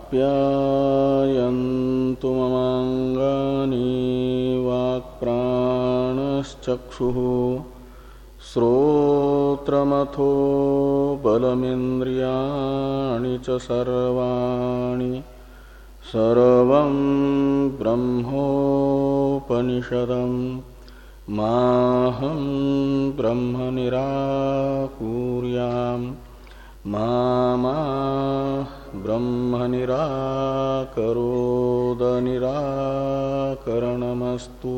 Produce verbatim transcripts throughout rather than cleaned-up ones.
आप्यायन्तु ममाङ्गानि वाक्प्राणश्चक्षुः श्रोत्रमथो बलमिन्द्रियाणि च सर्वाणि सर्वं ब्रह्मोपनिषदं माहं ब्रह्म निराकुर्याम् मा मा ब्रह्म निराकरोद निराकरणमस्तु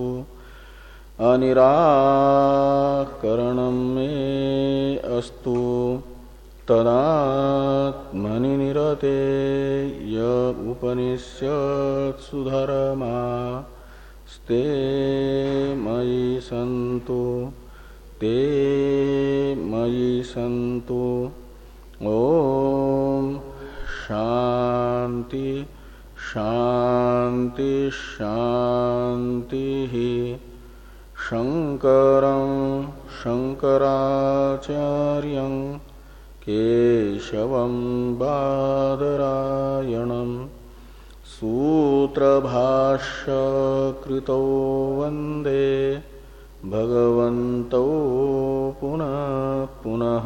अनिराकरणं मे अस्तु तदात्मनि निरते य उपनिषत्सु धर्मा स्ते मयि सन्तु ते मयि सन्तु। ओम शांति शांति शांति। शंकरं शंकराचार्यं केशवं बादरायणं सूत्रभाष्यकृतौ वन्दे भगवन्तौ पुनः पुनः।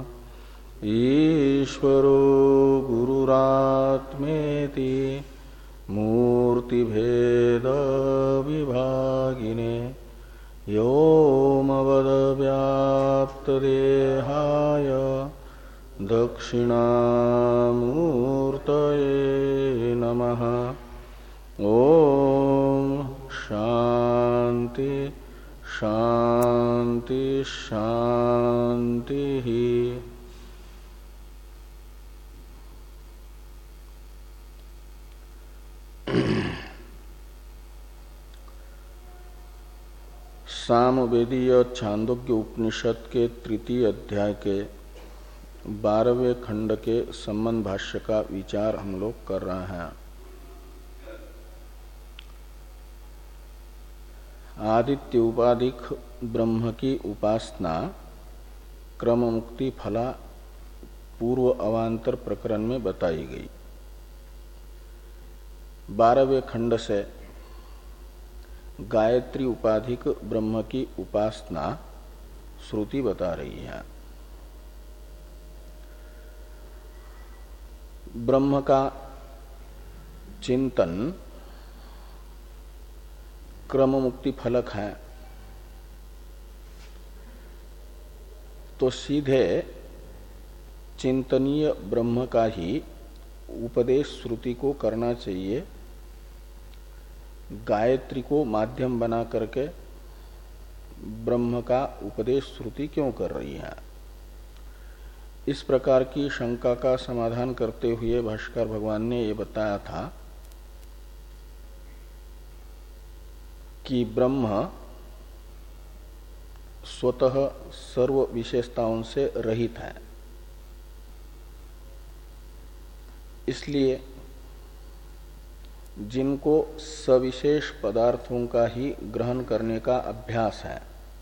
ईश्वरो गुरुरात्मेति मूर्तिभेद विभागिने व्योमवद्व्याप्तदेहाय दक्षिणामूर्तये नमः। ओम शांति शांति शांति। सामवेदीय छांदोग्य उपनिषद के तृतीय अध्याय के बारहवें खंड के संबंध भाष्य का विचार हम लोग कर रहे हैं। आदित्य उपाधिक ब्रह्म की उपासना क्रम मुक्ति फला पूर्व अवान्तर प्रकरण में बताई गई। बारहवें खंड से गायत्री उपाधिक ब्रह्म की उपासना श्रुति बता रही है। ब्रह्म का चिंतन क्रम मुक्ति फलक है, तो सीधे चिंतनीय ब्रह्म का ही उपदेश श्रुति को करना चाहिए। गायत्री को माध्यम बना करके ब्रह्म का उपदेश श्रुति क्यों कर रही है? इस प्रकार की शंका का समाधान करते हुए भाष्कर भगवान ने ये बताया था कि ब्रह्म स्वतः सर्व विशेषताओं से रहित है, इसलिए जिनको सविशेष पदार्थों का ही ग्रहण करने का अभ्यास है,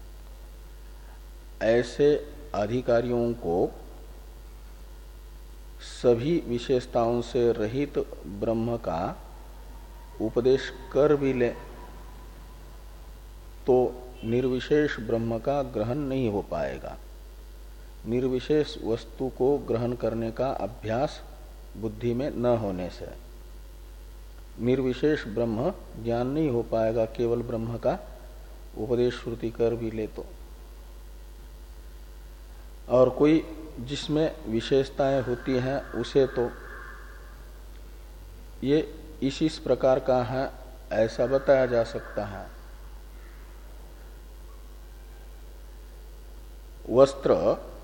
ऐसे अधिकारियों को सभी विशेषताओं से रहित ब्रह्म का उपदेश कर भी ले तो निर्विशेष ब्रह्म का ग्रहण नहीं हो पाएगा। निर्विशेष वस्तु को ग्रहण करने का अभ्यास बुद्धि में न होने से निर्विशेष ब्रह्म ज्ञान नहीं हो पाएगा। केवल ब्रह्म का उपदेश श्रुति कर भी ले तो, और कोई जिसमें विशेषताएं होती हैं उसे तो ये इसी प्रकार का है ऐसा बताया जा सकता है। वस्त्र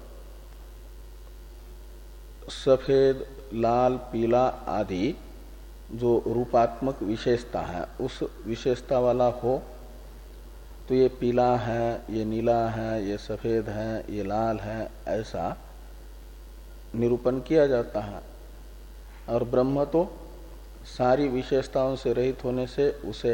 सफेद लाल पीला आदि जो रूपात्मक विशेषता है उस विशेषता वाला हो तो ये पीला है, ये नीला है, ये सफेद है, ये लाल है, ऐसा निरूपण किया जाता है। और ब्रह्म तो सारी विशेषताओं से रहित होने से उसे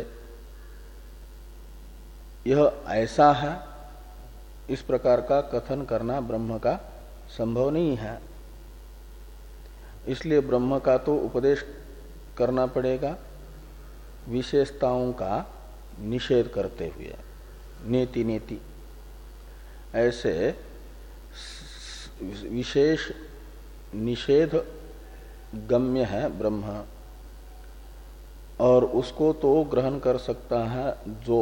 यह ऐसा है इस प्रकार का कथन करना ब्रह्म का संभव नहीं है। इसलिए ब्रह्म का तो उपदेश करना पड़ेगा विशेषताओं का निषेध करते हुए, नेति नेति। ऐसे विशेष निषेध गम्य है ब्रह्म, और उसको तो ग्रहण कर सकता है जो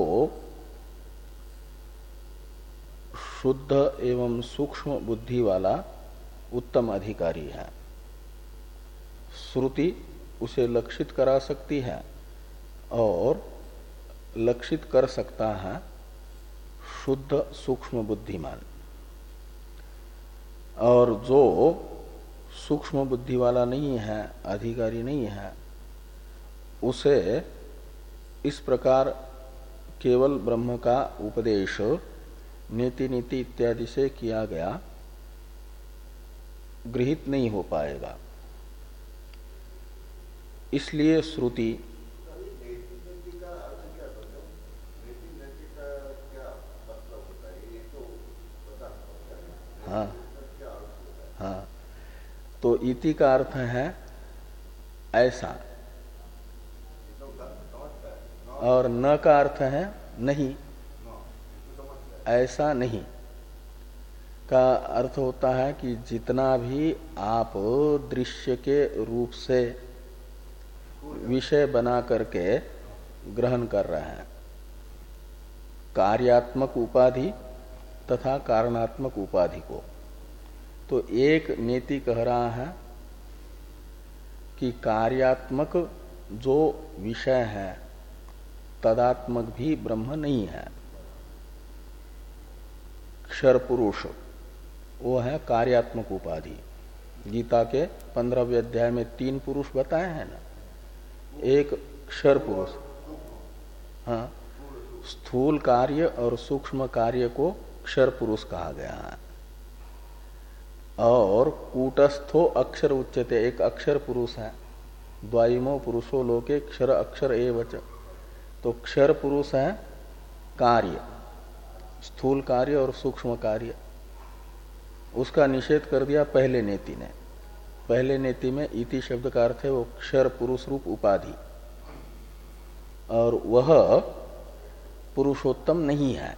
शुद्ध एवं सूक्ष्म बुद्धि वाला उत्तम अधिकारी है। श्रुति उसे लक्षित करा सकती है और लक्षित कर सकता है शुद्ध सूक्ष्म बुद्धिमान। और जो सूक्ष्म बुद्धि वाला नहीं है, अधिकारी नहीं है, उसे इस प्रकार केवल ब्रह्म का उपदेश नेति नीति इत्यादि से किया गया गृहीत नहीं हो पाएगा। इसलिए श्रुति हाँ हाँ तो इति का अर्थ है ऐसा, और न का अर्थ है नहीं, ऐसा नहीं का अर्थ होता है कि जितना भी आप दृश्य के रूप से विषय बना करके ग्रहण कर रहे हैं, कार्यात्मक उपाधि तथा कारणात्मक उपाधि को, तो एक नेति कह रहा है कि कार्यात्मक जो विषय है तदात्मक भी ब्रह्म नहीं है। क्षर पुरुष वो है कार्यात्मक उपाधि। गीता के पंद्रहवें अध्याय में तीन पुरुष बताए हैं ना, एक क्षर पुरुष, हाँ, स्थूल कार्य और सूक्ष्म कार्य को क्षर पुरुष कहा गया है। और कूटस्थो अक्षर उच्यते, एक अक्षर पुरुष है। द्वाइमो पुरुषो लोके क्षर अक्षर एवच, तो क्षर पुरुष है कार्य, स्थूल कार्य और सूक्ष्म कार्य। उसका निषेध कर दिया पहले नेति ने। पहले नेति में इति शब्द का अर्थ है वो क्षर पुरुष रूप उपाधि, और वह पुरुषोत्तम नहीं है,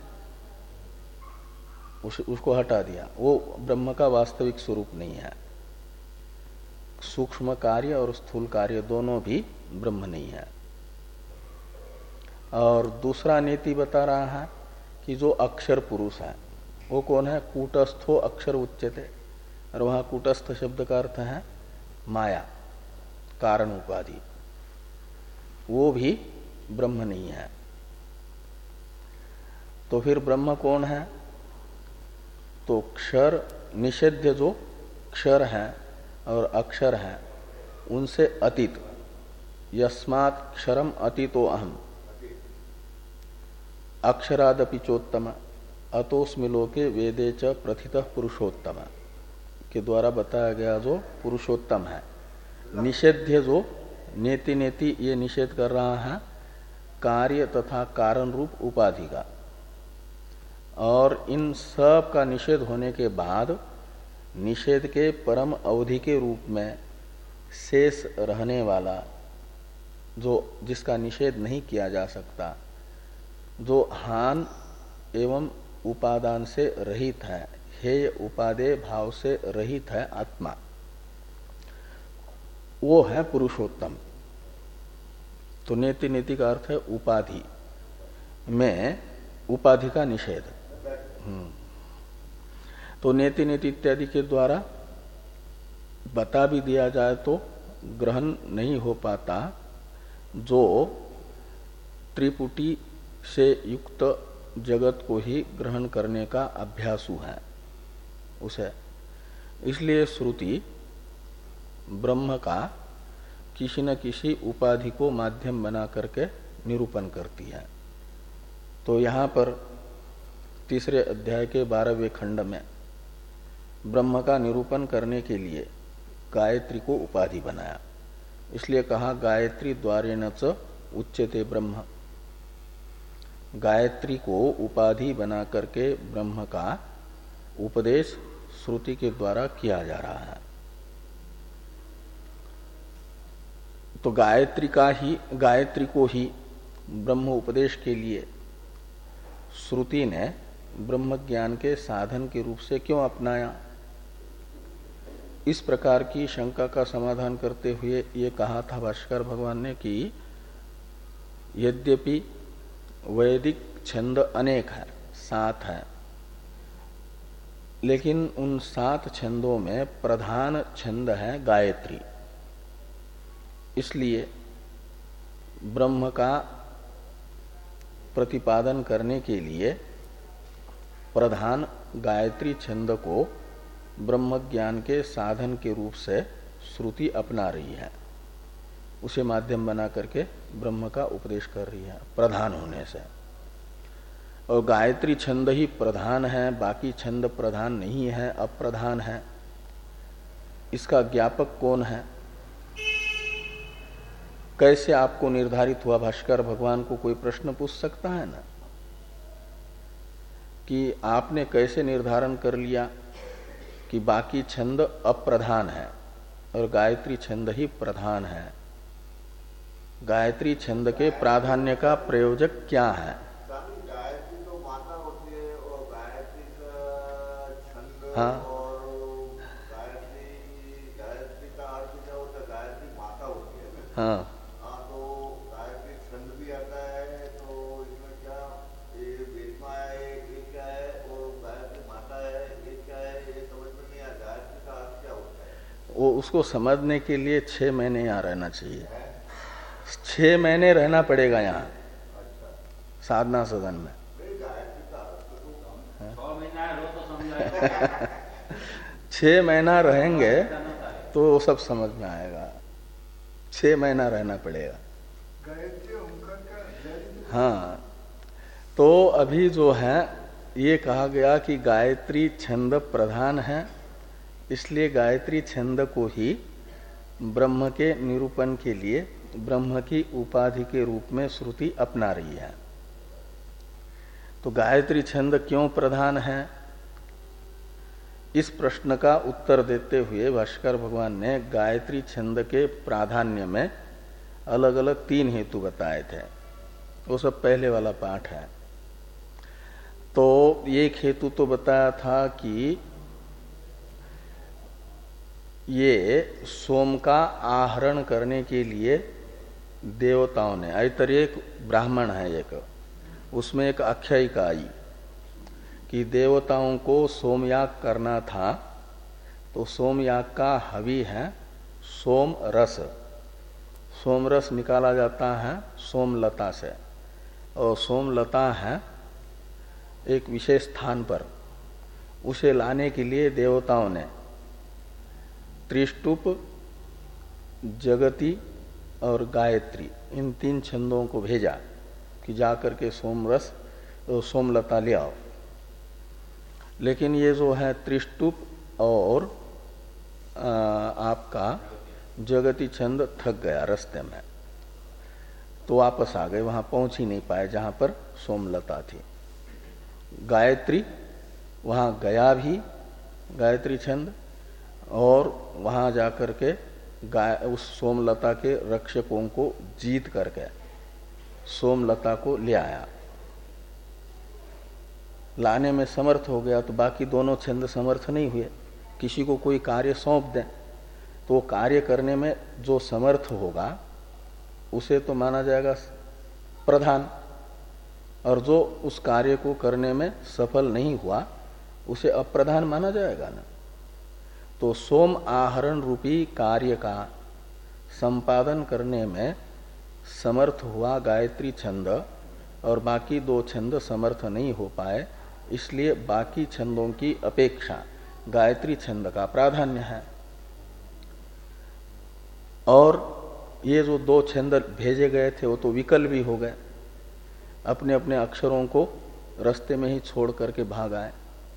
उस, उसको हटा दिया। वो ब्रह्म का वास्तविक स्वरूप नहीं है। सूक्ष्म कार्य और स्थूल कार्य दोनों भी ब्रह्म नहीं है। और दूसरा नेति बता रहा है कि जो अक्षर पुरुष है वो कौन है? कूटस्थो अक्षर उच्यते, और वहां कूटस्थ शब्द का अर्थ है माया, कारण उपाधि, वो भी ब्रह्म नहीं है। तो फिर ब्रह्म कौन है? तो क्षर निषेध्य जो क्षर है और अक्षर है उनसे अतीत, यस्मात् क्षरम अतीतो अहम अक्षरादपि चोत्तम अतोस्मि लोके वेदे च प्रथितः पुरुषोत्तम के द्वारा बताया गया जो पुरुषोत्तम है। निषेध्य जो नेति नेति ये निषेध कर रहा है कार्य तथा कारण रूप उपाधि का, और इन सब का निषेध होने के बाद निषेध के परम अवधि के रूप में शेष रहने वाला जो जिसका निषेध नहीं किया जा सकता, जो हान एवं उपादान से रहित है, हेय उपादेय भाव से रहित है आत्मा, वो है पुरुषोत्तम। तो नेति नेति का अर्थ है उपाधि में उपाधि का निषेध। हम्म तो नेति नेति इत्यादि के द्वारा बता भी दिया जाए तो ग्रहण नहीं हो पाता जो त्रिपुटी से युक्त जगत को ही ग्रहण करने का अभ्यासु है उसे। इसलिए श्रुति ब्रह्म का किसी न किसी उपाधि को माध्यम बना करके निरूपण करती है। तो यहाँ पर तीसरे अध्याय के बारहवें खंड में ब्रह्म का निरूपण करने के लिए गायत्री को उपाधि बनाया। इसलिए कहा गायत्री द्वारेण च उच्यते ब्रह्म। गायत्री को उपाधि बना करके ब्रह्म का उपदेश श्रुति के द्वारा किया जा रहा है। तो गायत्री का ही गायत्री को ही ब्रह्म उपदेश के लिए श्रुति ने ब्रह्म ज्ञान के साधन के रूप से क्यों अपनाया? इस प्रकार की शंका का समाधान करते हुए ये कहा था भाष्कर भगवान ने कि यद्यपि वैदिक छंद अनेक है, सात है, लेकिन उन सात छंदों में प्रधान छंद है गायत्री। इसलिए ब्रह्म का प्रतिपादन करने के लिए प्रधान गायत्री छंद को ब्रह्म ज्ञान के साधन के रूप से श्रुति अपना रही है, उसे माध्यम बना करके ब्रह्म का उपदेश कर रही है प्रधान होने से। और गायत्री छंद ही प्रधान है, बाकी छंद प्रधान नहीं है, अप्रधान है। इसका ज्ञापक कौन है? कैसे आपको निर्धारित हुआ? भाष्कर भगवान को कोई प्रश्न पूछ सकता है ना कि आपने कैसे निर्धारण कर लिया कि बाकी छंद अप्रधान है और गायत्री छंद ही प्रधान है? गायत्री छंद के प्राधान्य का प्रयोजक क्या है? गायत्री तो माता होती है और गायत्री का छंद हाँ। और गायत्री गायत्री का अर्थ क्या होता है? गायत्री माता होती है ना। हाँ हाँ, तो गायत्री छंद भी आता है, तो इसमें क्या ये वेद माया है, ये क्या है, और गायत्री माता है, ये क्या है, ये समझ में नहीं आया। गायत्री का अर्थ क्या होता है? वो उसको समझने के लिए छह महीने यहाँ रहना चाहिए। छह महीने रहना पड़ेगा यहाँ साधना सदन में। छह महीना रहेंगे तो वो सब समझ में आएगा। छह महीना रहना पड़ेगा। हाँ, तो अभी जो है ये कहा गया कि गायत्री छंद प्रधान है, इसलिए गायत्री छंद को ही ब्रह्म के निरूपण के लिए ब्रह्म की उपाधि के रूप में श्रुति अपना रही है। तो गायत्री छंद क्यों प्रधान है? इस प्रश्न का उत्तर देते हुए भाष्कर भगवान ने गायत्री छंद के प्राधान्य में अलग अलग तीन हेतु बताए थे। वो सब पहले वाला पाठ है। तो एक हेतु तो बताया था कि ये सोम का आहरण करने के लिए देवताओं ने, ऐतरेय ब्राह्मण है एक, उसमें एक आख्यायिका आई कि देवताओं को सोमयाग करना था, तो सोमयाग का हवि है सोम रस। सोम रस निकाला जाता है सोमलता से, और सोमलता है एक विशेष स्थान पर। उसे लाने के लिए देवताओं ने त्रिष्टुप, जगति और गायत्री, इन तीन छंदों को भेजा कि जाकर के सोमरस सोमलता ले आओ। लेकिन ये जो है त्रिष्टुप और आ, आपका जगती छंद थक गया रास्ते में, तो वापस आ गए, वहां पहुंच ही नहीं पाए जहां पर सोमलता थी। गायत्री वहां गया भी, गायत्री छंद, और वहां जाकर के गाय उस सोमलता के रक्षकों को जीत करके सोमलता को ले आया। लाने में समर्थ हो गया तो बाकी दोनों छंद समर्थ नहीं हुए। किसी को कोई कार्य सौंप दें तो वो कार्य करने में जो समर्थ होगा उसे तो माना जाएगा प्रधान, और जो उस कार्य को करने में सफल नहीं हुआ उसे अप्रधान माना जाएगा ना। तो सोम आहरण रूपी कार्य का संपादन करने में समर्थ हुआ गायत्री छंद, और बाकी दो छंद समर्थ नहीं हो पाए, इसलिए बाकी छंदों की अपेक्षा गायत्री छंद का प्राधान्य है। और ये जो दो छंद भेजे गए थे वो तो विकल भी हो गए, अपने अपने अक्षरों को रास्ते में ही छोड़ करके भाग आए।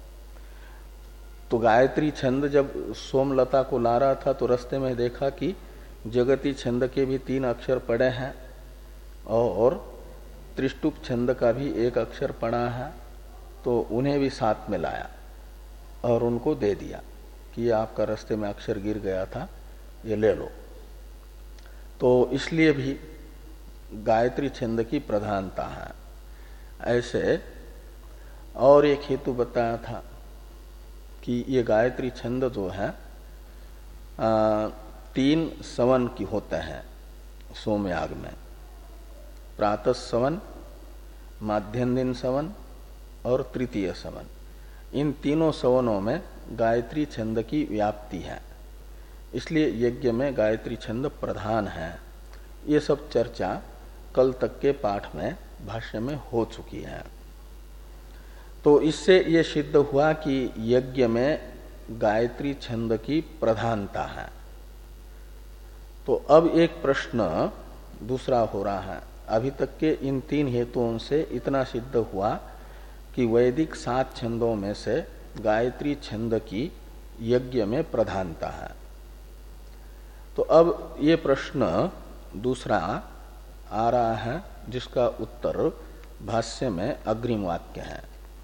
तो गायत्री छंद जब सोमलता को ला रहा था तो रास्ते में देखा कि जगती छंद के भी तीन अक्षर पड़े हैं और त्रिष्टुप छंद का भी एक अक्षर पड़ा है, तो उन्हें भी साथ में लाया और उनको दे दिया कि ये आपका रास्ते में अक्षर गिर गया था, ये ले लो। तो इसलिए भी गायत्री छंद की प्रधानता है। ऐसे और एक हेतु बताया था कि ये गायत्री छंद जो है आ, तीन सवन की होते हैं सोमयाग में, प्रातः सवन, माध्यम दिन सवन और तृतीय सवन। इन तीनों सवनों में गायत्री छंद की व्याप्ति है, इसलिए यज्ञ में गायत्री छंद प्रधान है। ये सब चर्चा कल तक के पाठ में भाष्य में हो चुकी है। तो इससे ये सिद्ध हुआ कि यज्ञ में गायत्री छंद की प्रधानता है। तो अब एक प्रश्न दूसरा हो रहा है। अभी तक के इन तीन हेतुओं से इतना सिद्ध हुआ कि वैदिक सात छंदों में से गायत्री छंद की यज्ञ में प्रधानता है। तो अब ये प्रश्न दूसरा आ रहा है, जिसका उत्तर भाष्य में अग्रिम वाक्य है।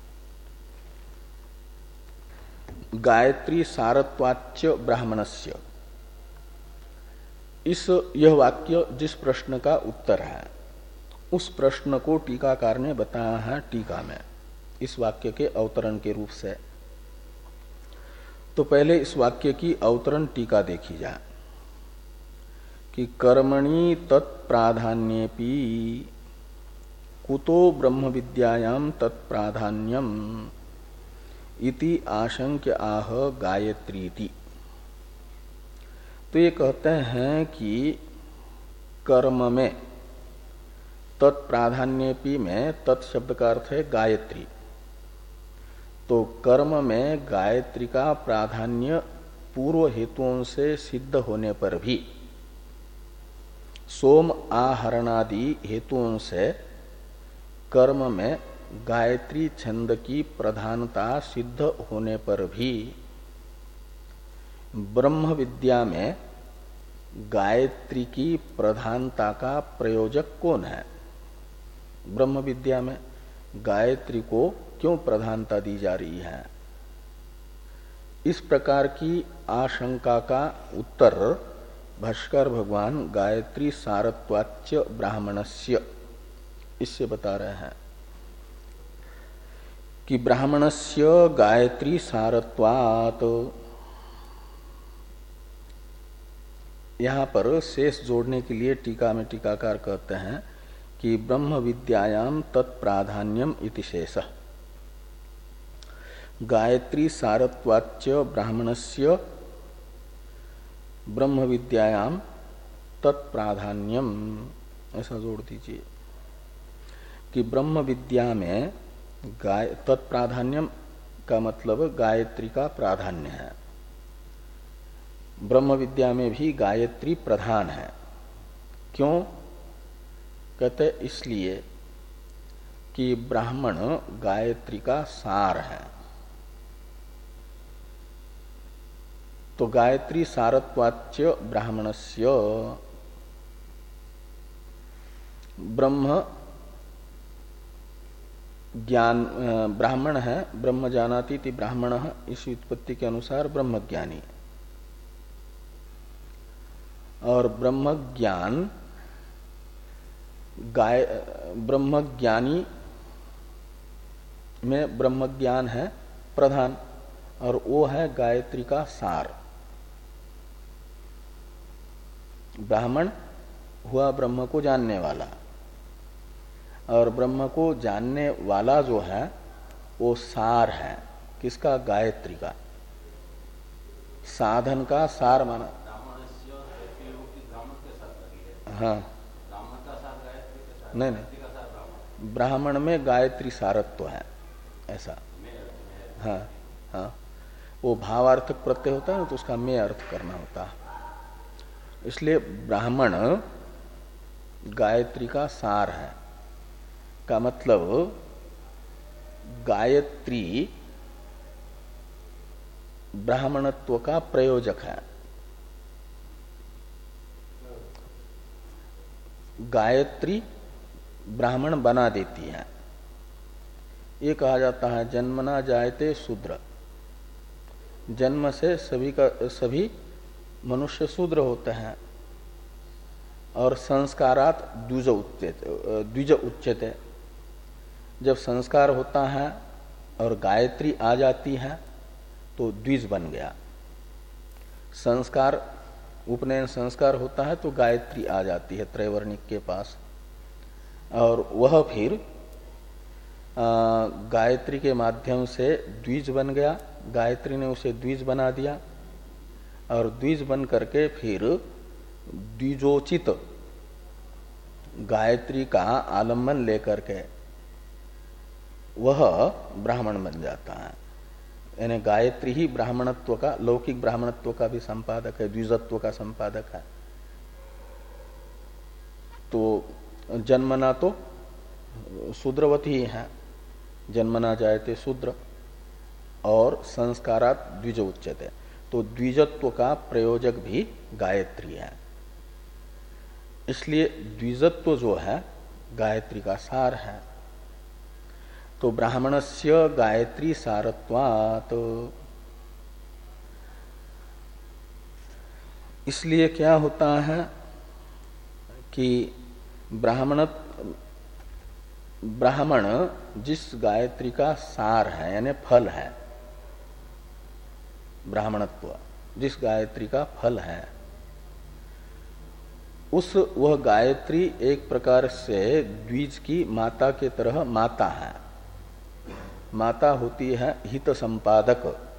गायत्री सारत्वाच्च ब्राह्मणस्य, इस यह वाक्य जिस प्रश्न का उत्तर है उस प्रश्न को टीकाकार ने बताया है टीका में इस वाक्य के अवतरण के रूप से। तो पहले इस वाक्य की अवतरण टीका देखी जाए कि कर्मणि तत्प्राधान्येपि कुतो ब्रह्म विद्यायाम तत्प्राधान्यम इति आशंक्य आह गायत्रीति। तो ये कहते हैं कि कर्म में तत्प्राधान्येपि में तत्शब्द का अर्थ है गायत्री। तो कर्म में गायत्री का प्राधान्य पूर्व हेतुओं से सिद्ध होने पर भी सोम आहरणादि हेतुओं से कर्म में गायत्री छंद की प्रधानता सिद्ध होने पर भी ब्रह्म विद्या में गायत्री की प्रधानता का प्रयोजक कौन है? ब्रह्म विद्या में गायत्री को क्यों प्रधानता दी जा रही है? इस प्रकार की आशंका का उत्तर भाष्कर भगवान गायत्री सारत्वाच्च ब्राह्मणस्य इससे बता रहे हैं कि ब्राह्मणस्य गायत्री सारत्वात्। यहां पर शेष जोड़ने के लिए टीका में टीकाकार कहते हैं कि ब्रह्म विद्यायाम तत्प्राधान्यम इति शेषः। गायत्री सारत्वाच्च ब्राह्मणस्य ब्रह्म विद्यायाम तत्प्राधान्यम, ऐसा जोड़ दीजिए कि ब्रह्म विद्या में गाय तत्प्राधान्यम का मतलब गायत्री का प्राधान्य है। ब्रह्म विद्या में भी गायत्री प्रधान है। क्यों कहते? इसलिए कि ब्राह्मण गायत्री का सार है। तो गायत्री सारत्वाच्च ब्राह्मणस्य, ब्रह्म ज्ञान ब्राह्मण है, ब्रह्म जानाति इति ब्राह्मणः, इस उत्पत्ति के अनुसार ब्रह्मज्ञानी। और ब्रह्म ज्ञान गाय ब्रह्मज्ञानी में ब्रह्म ज्ञान है प्रधान, और वो है गायत्री का सार। ब्राह्मण हुआ ब्रह्म को जानने वाला, और ब्रह्म को जानने वाला जो है वो सार है। किसका? गायत्री का। साधन का सार माना। हाँ, नहीं नहीं, ब्राह्मण में गायत्री सारत्व है ऐसा। हाँ हाँ, वो भावार्थक प्रत्यय होता है ना, तो उसका में अर्थ करना होता है। इसलिए ब्राह्मण गायत्री का सार है का मतलब गायत्री ब्राह्मणत्व का प्रयोजक है। गायत्री ब्राह्मण बना देती है। ये कहा जाता है जन्मना जायते शूद्र। जन्म से सभी का सभी मनुष्य शूद्र होते हैं, और संस्कारात द्विज उच्यते द्विज उच्यते। जब संस्कार होता है और गायत्री आ जाती है तो द्विज बन गया। संस्कार उपनयन संस्कार होता है तो गायत्री आ जाती है त्रैवर्णिक के पास, और वह फिर आ, गायत्री के माध्यम से द्विज बन गया। गायत्री ने उसे द्विज बना दिया और द्विज बन करके फिर द्विजोचित गायत्री का आलम्बन लेकर के वह ब्राह्मण बन जाता है। यानी गायत्री ही ब्राह्मणत्व का, लौकिक ब्राह्मणत्व का भी संपादक है, द्विजत्व का संपादक है। तो जन्मना तो शूद्रवती ही है, जन्मना जायते शूद्र, और संस्कारात द्विज उच्यते। तो द्विजत्व का प्रयोजक भी गायत्री है। इसलिए द्विजत्व जो है गायत्री का सार है। तो ब्राह्मणस्य गायत्री सारत्वात्, तो इसलिए क्या होता है कि ब्राह्मण ब्राह्मण जिस गायत्री का सार है यानी फल है, ब्राह्मणत्व जिस गायत्री का फल है, उस वह गायत्री एक प्रकार से द्विज की माता के तरह माता है। माता होती है हित संपादक,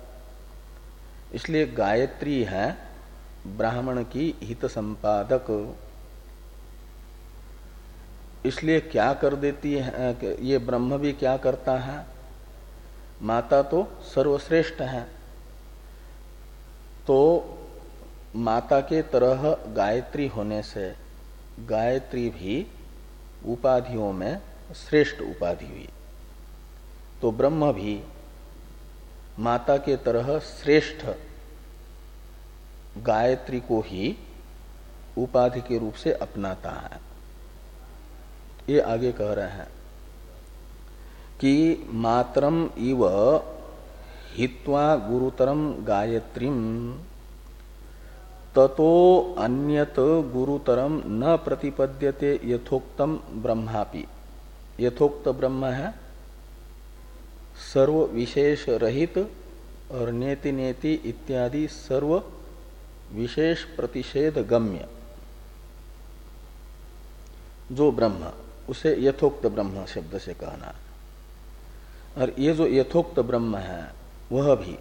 इसलिए गायत्री है ब्राह्मण की हित संपादक। इसलिए क्या कर देती है, ये ब्रह्म भी क्या करता है, माता तो सर्वश्रेष्ठ है, तो माता के तरह गायत्री होने से गायत्री भी उपाधियों में श्रेष्ठ उपाधि हुई। तो ब्रह्म भी माता के तरह श्रेष्ठ गायत्री को ही उपाधि के रूप से अपनाता है। ये आगे कह रहे हैं कि मातरम इव हित्वा गुरुतरम गायत्रीम ततो अन्यत गुरुतरम न प्रतिपद्यते यथोक्तम ब्रह्मापि। यथोक्त ब्रह्म है सर्व विशेष रहित और नेति नेति इत्यादि सर्व विशेष प्रतिषेध गम्य जो ब्रह्म, उसे यथोक्त ब्रह्म शब्द से कहना। और ये जो यथोक्त ब्रह्म है वह भी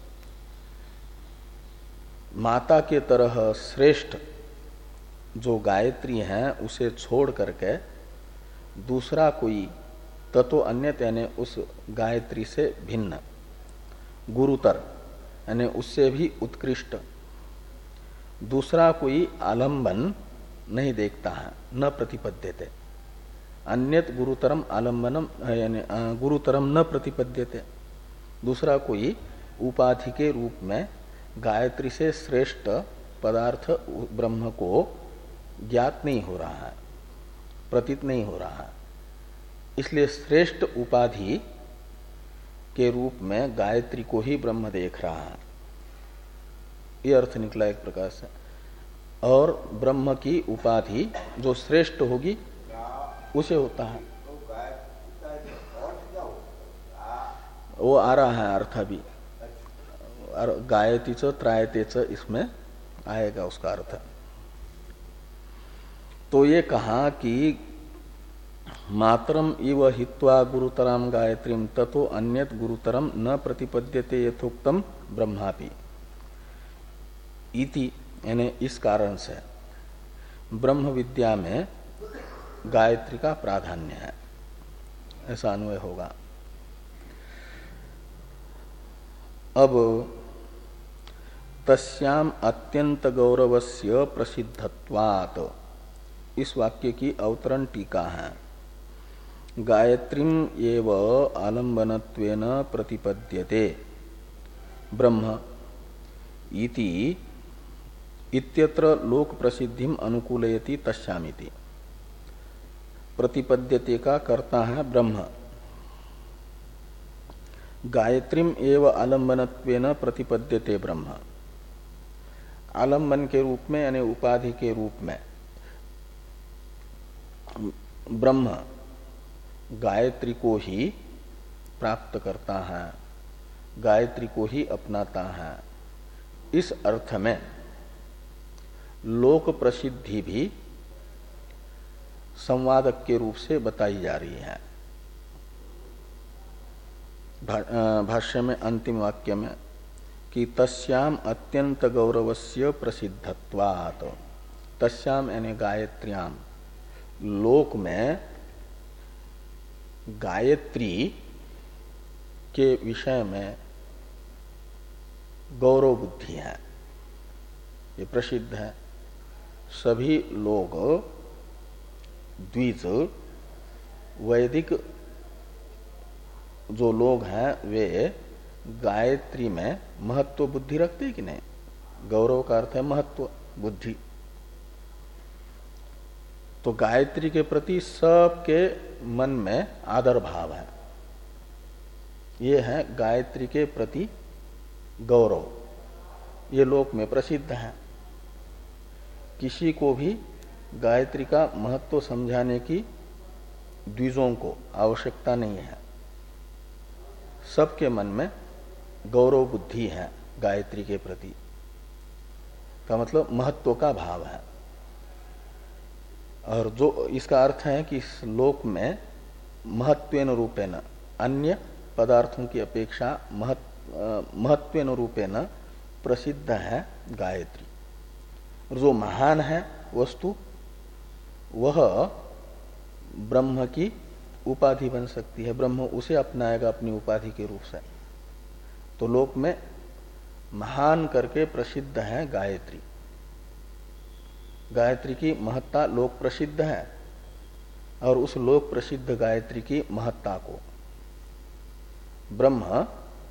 माता के तरह श्रेष्ठ जो गायत्री है उसे छोड़ करके दूसरा कोई ततो अन्यत यानी उस गायत्री से भिन्न, गुरुतर यानी उससे भी उत्कृष्ट दूसरा कोई आलंबन नहीं देखता है। न प्रतिपद्यते, अन्यत गुरुतरम आलंबनम यानी गुरुतरम न प्रतिपद्यते, दूसरा कोई उपाधि के रूप में गायत्री से श्रेष्ठ पदार्थ ब्रह्म को ज्ञात नहीं हो रहा है, प्रतीत नहीं हो रहा है। इसलिए श्रेष्ठ उपाधि के रूप में गायत्री को ही ब्रह्म देख रहा है। ये अर्थ निकला एक प्रकार से। और ब्रह्म की उपाधि जो श्रेष्ठ होगी उसे होता है। वो आ रहा है अर्थ अभी, गायतीच त्रायतेच इसमें आएगा उसका अर्थ। तो ये कहा कि मातरम इव हित्वा गुरुतराम गायत्रीम ततो अन्यत गुरुतरम न प्रतिपद्यते यथोक्तम ब्रह्मापि इति, यानी इस कारण से ब्रह्म विद्या में गायत्री का प्राधान्य है, ऐसा अन्वय होगा। अब तस्याम अत्यंत गौरवस्य प्रसिद्धत्वात्, इस वाक्य की अवतरण टीका है। गायत्रीम एव आलम्बनत्वेन प्रतिपद्यते ब्रह्म इति इत्यत्र लोक प्रसिद्धिम अनुकूलयति तस्यामिति। प्रतिपद्यते का करता है ब्रह्म, गायत्रीम एव आलम्बनत्वेन प्रतिपद्यते ब्रह्म, आलम्बन के रूप में यानी उपाधि के रूप में ब्रह्म गायत्री को ही प्राप्त करता है, गायत्री को ही अपनाता है। इस अर्थ में लोक प्रसिद्धि भी संवादक के रूप से बताई जा रही है। भाष्य में अंतिम वाक्य में कि तस्याम अत्यंत गौरवस्य प्रसिद्धत्वात्, तस्याम यानी गायत्र्याम, लोक में गायत्री के विषय में गौरव बुद्धि है, ये प्रसिद्ध है। सभी लोग द्विज वैदिक जो लोग हैं वे गायत्री में महत्व बुद्धि रखते कि नहीं? गौरव का अर्थ है महत्व बुद्धि। तो गायत्री के प्रति सबके मन में आदर भाव है, ये है गायत्री के प्रति गौरव, ये लोक में प्रसिद्ध है। किसी को भी गायत्री का महत्व समझाने की द्विजों को आवश्यकता नहीं है, सबके मन में गौरव बुद्धि है गायत्री के प्रति, का मतलब महत्व का भाव है। और जो इसका अर्थ है कि इस लोक में महत्वेन रूपेण, अन्य पदार्थों की अपेक्षा महत्व महत्वेन रूपेण प्रसिद्ध है गायत्री। और जो महान है वस्तु वह ब्रह्म की उपाधि बन सकती है, ब्रह्म उसे अपनाएगा अपनी उपाधि के रूप से। तो लोक में महान करके प्रसिद्ध है गायत्री, गायत्री की महत्ता लोक प्रसिद्ध है। और उस लोक प्रसिद्ध गायत्री की महत्ता को ब्रह्म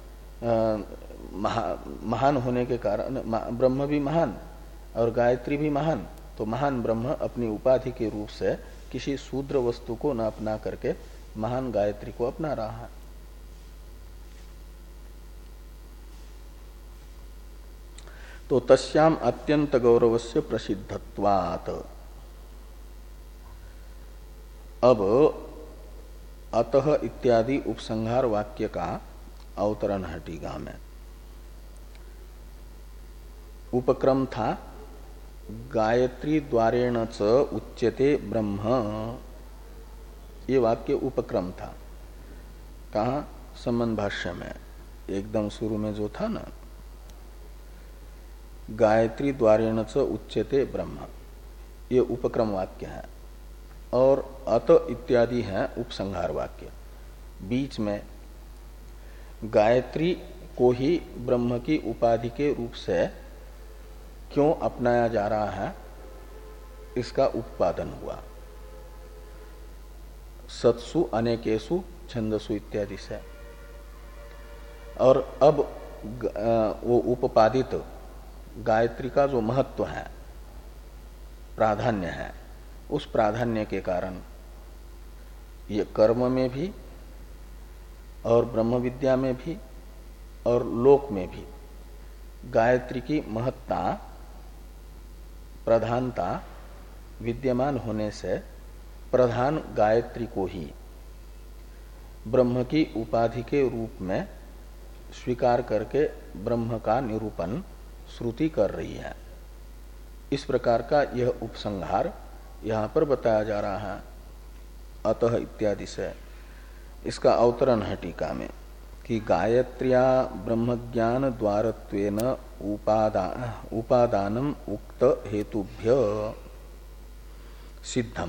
महा, महान होने के कारण, ब्रह्म भी महान और गायत्री भी महान, तो महान ब्रह्म अपनी उपाधि के रूप से किसी शूद्र वस्तु को न अपना करके महान गायत्री को अपना रहा है। तो तस्याम अत्यंत गौरवस्य प्रसिद्धत्वात्। अब अतः इत्यादि उपसंहार वाक्य का अवतरण है टीका में। उपक्रम था गायत्री द्वारेण च उच्यते ब्रह्म, ये वाक्य उपक्रम था। कहाँ? संबंध भाष्य में एकदम शुरू में जो था ना, गायत्री द्वारेण च उच्यते ब्रह्म, ये उपक्रम वाक्य है। और अत इत्यादि है उपसंहार वाक्य। बीच में गायत्री को ही ब्रह्म की उपाधि के रूप से क्यों अपनाया जा रहा है, इसका उपादन हुआ सत्सु अनेकेशु छंदसु इत्यादि से। और अब वो उपादित गायत्री का जो महत्व है, प्राधान्य है, उस प्राधान्य के कारण ये कर्म में भी और ब्रह्म विद्या में भी और लोक में भी गायत्री की महत्ता, प्रधानता विद्यमान होने से प्रधान गायत्री को ही ब्रह्म की उपाधि के रूप में स्वीकार करके ब्रह्म का निरूपण श्रुति कर रही है। इस प्रकार का यह उपसंहार यहाँ पर बताया जा रहा है अतः इत्यादि से। इसका अवतरण है टीका में कि गायत्र्या ब्रह्मज्ञान द्वारत्वेन उपादा उपादानम उक्त हेतुभ्य सिद्धम।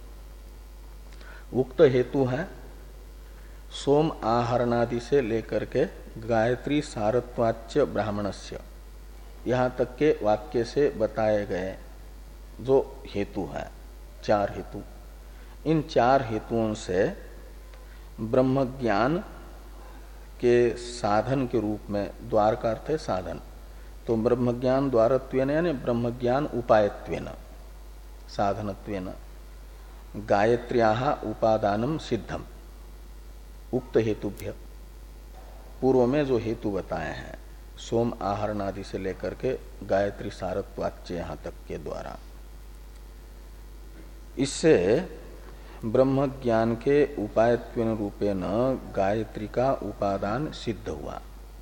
उक्त हेतु है सोम आहरणादि से लेकर के गायत्री सारत्वाच्य ब्राह्मणस्य, यहाँ तक के वाक्य से बताए गए जो हेतु है, चार हेतु, इन चार हेतुओं से ब्रह्म ज्ञान के साधन के रूप में, द्वार का अर्थ है साधन, तो ब्रह्म ज्ञान द्वारत्वेन यानी ब्रह्म ज्ञान उपायत्वेन साधनत्वेन गायत्र्याः उपादानम सिद्धम उक्त हेतुभ्य। पूर्व में जो हेतु बताए हैं सोम आहरण आदि से लेकर के गायत्री सारत्वाच्य यहाँ तक के द्वारा, इससे ब्रह्म ज्ञान के उपायत्वेन रूपेण गायत्री का उपादान सिद्ध हुआ।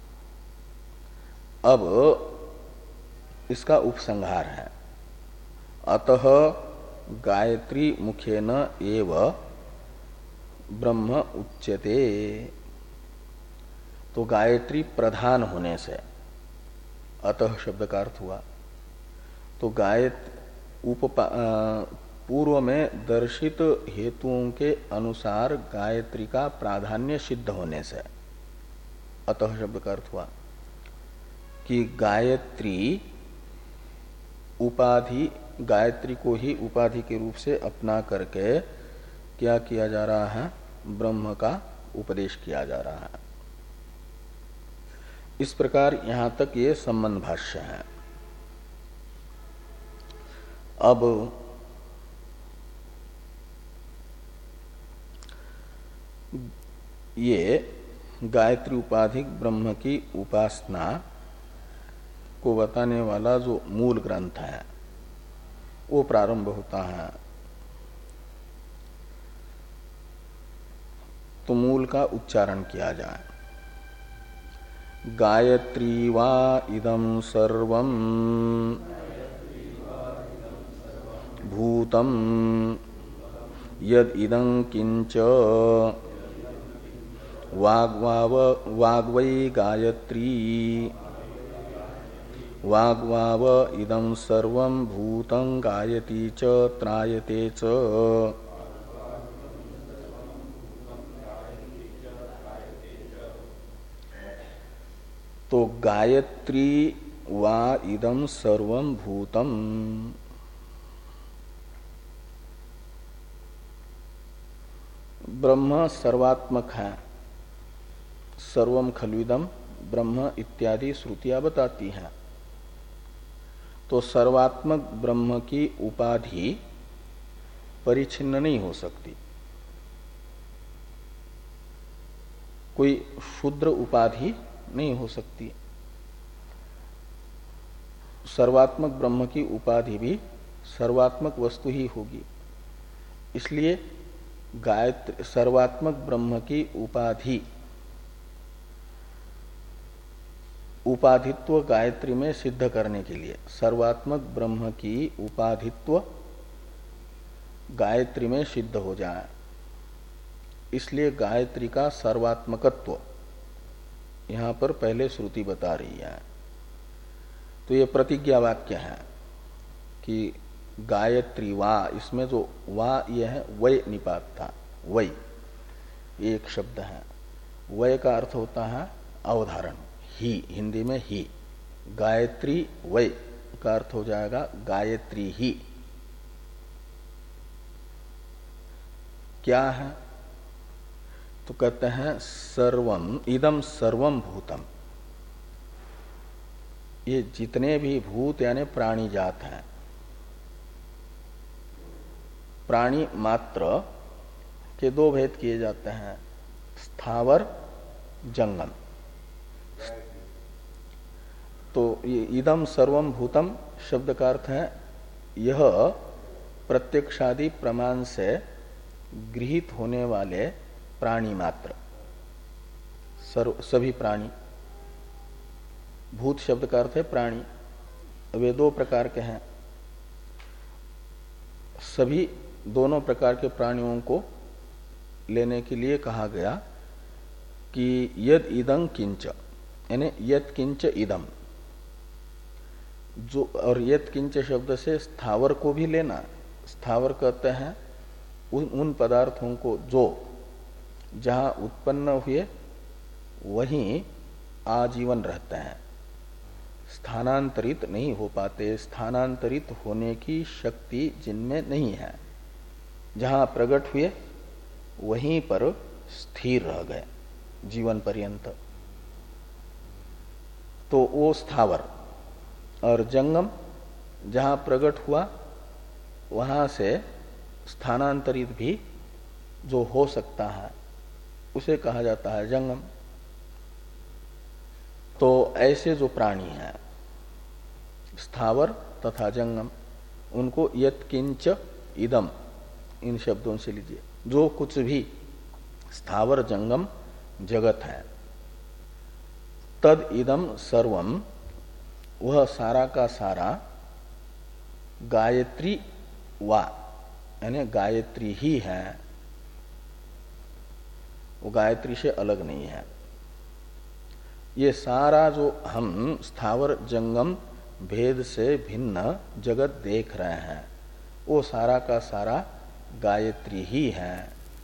अब इसका उपसंहार है, अतः गायत्री मुखेन एव ब्रह्म उच्यते। तो गायत्री प्रधान होने से अतः शब्द का अर्थ हुआ। तो गायत उपपा पूर्व में दर्शित हेतुओं के अनुसार गायत्री का प्राधान्य सिद्ध होने से अतः शब्द का अर्थ हुआ कि गायत्री उपाधि, गायत्री को ही उपाधि के रूप से अपना करके क्या किया जा रहा है, ब्रह्म का उपदेश किया जा रहा है। इस प्रकार यहां तक ये संबंध भाष्य है। अब ये गायत्री उपाधिक ब्रह्म की उपासना को बताने वाला जो मूल ग्रंथ है वो प्रारंभ होता है। तो मूल का उच्चारण किया जाए। गायत्री वा इदं सर्वं भूतं यद इदं किंच वाग्वाव वाग्वै गायत्री वाग्वाव इदं सर्वं भूतं गायति च त्रायते च। तो गायत्री वा इदं सर्वं भूतं, ब्रह्म सर्वात्मक है, सर्वम खलुइदम ब्रह्म इत्यादि श्रुतियां बताती हैं। तो सर्वात्मक ब्रह्म की उपाधि परिच्छिन्न नहीं हो सकती। कोई शुद्र उपाधि नहीं हो सकती। सर्वात्मक ब्रह्म की उपाधि भी सर्वात्मक वस्तु ही होगी। इसलिए गायत्री सर्वात्मक ब्रह्म की उपाधि उपाधित्व गायत्री में सिद्ध करने के लिए, सर्वात्मक ब्रह्म की उपाधित्व गायत्री में सिद्ध हो जाए, इसलिए गायत्री का सर्वात्मकत्व यहां पर पहले श्रुति बता रही है। तो ये प्रतिज्ञा वाक्य है कि गायत्री वा, इसमें जो वा ये है वै निपात था, वै एक शब्द है। वै का अर्थ होता है अवधारण, ही, हिंदी में ही। गायत्री वै का अर्थ हो जाएगा गायत्री ही। क्या है? तो कहते हैं सर्वम इदम सर्वम भूतम, ये जितने भी भूत यानी प्राणी जात हैं, प्राणी मात्र के दो भेद किए जाते हैं, स्थावर जंगम। तो ये इदम सर्वम भूतम शब्द का अर्थ है यह प्रत्यक्षादि प्रमाण से गृहीत होने वाले प्राणी मात्र, सर्व सभी प्राणी। भूत शब्द का अर्थ है प्राणी। वे दो प्रकार के हैं। सभी दोनों प्रकार के प्राणियों को लेने के लिए कहा गया कि यद इदं किंच, यानी यद किंच इदम, जो, और यद किंच शब्द से स्थावर को भी लेना। स्थावर कहते हैं उन, उन पदार्थों को जो जहां उत्पन्न हुए वहीं आजीवन रहते हैं, स्थानांतरित नहीं हो पाते, स्थानांतरित होने की शक्ति जिनमें नहीं है, जहां प्रकट हुए वहीं पर स्थिर रह गए जीवन पर्यंत, तो वो स्थावर। और जंगम जहां प्रकट हुआ वहां से स्थानांतरित भी जो हो सकता है उसे कहा जाता है जंगम। तो ऐसे जो प्राणी हैं स्थावर तथा जंगम, उनको यत्किंच इदम इन शब्दों से लीजिए। जो कुछ भी स्थावर जंगम जगत है, तद इदम सर्वम, वह सारा का सारा गायत्री वा, यानी गायत्री ही है, वो गायत्री से अलग नहीं है। ये सारा जो हम स्थावर जंगम भेद से भिन्न जगत देख रहे हैं, वो सारा का सारा गायत्री ही है।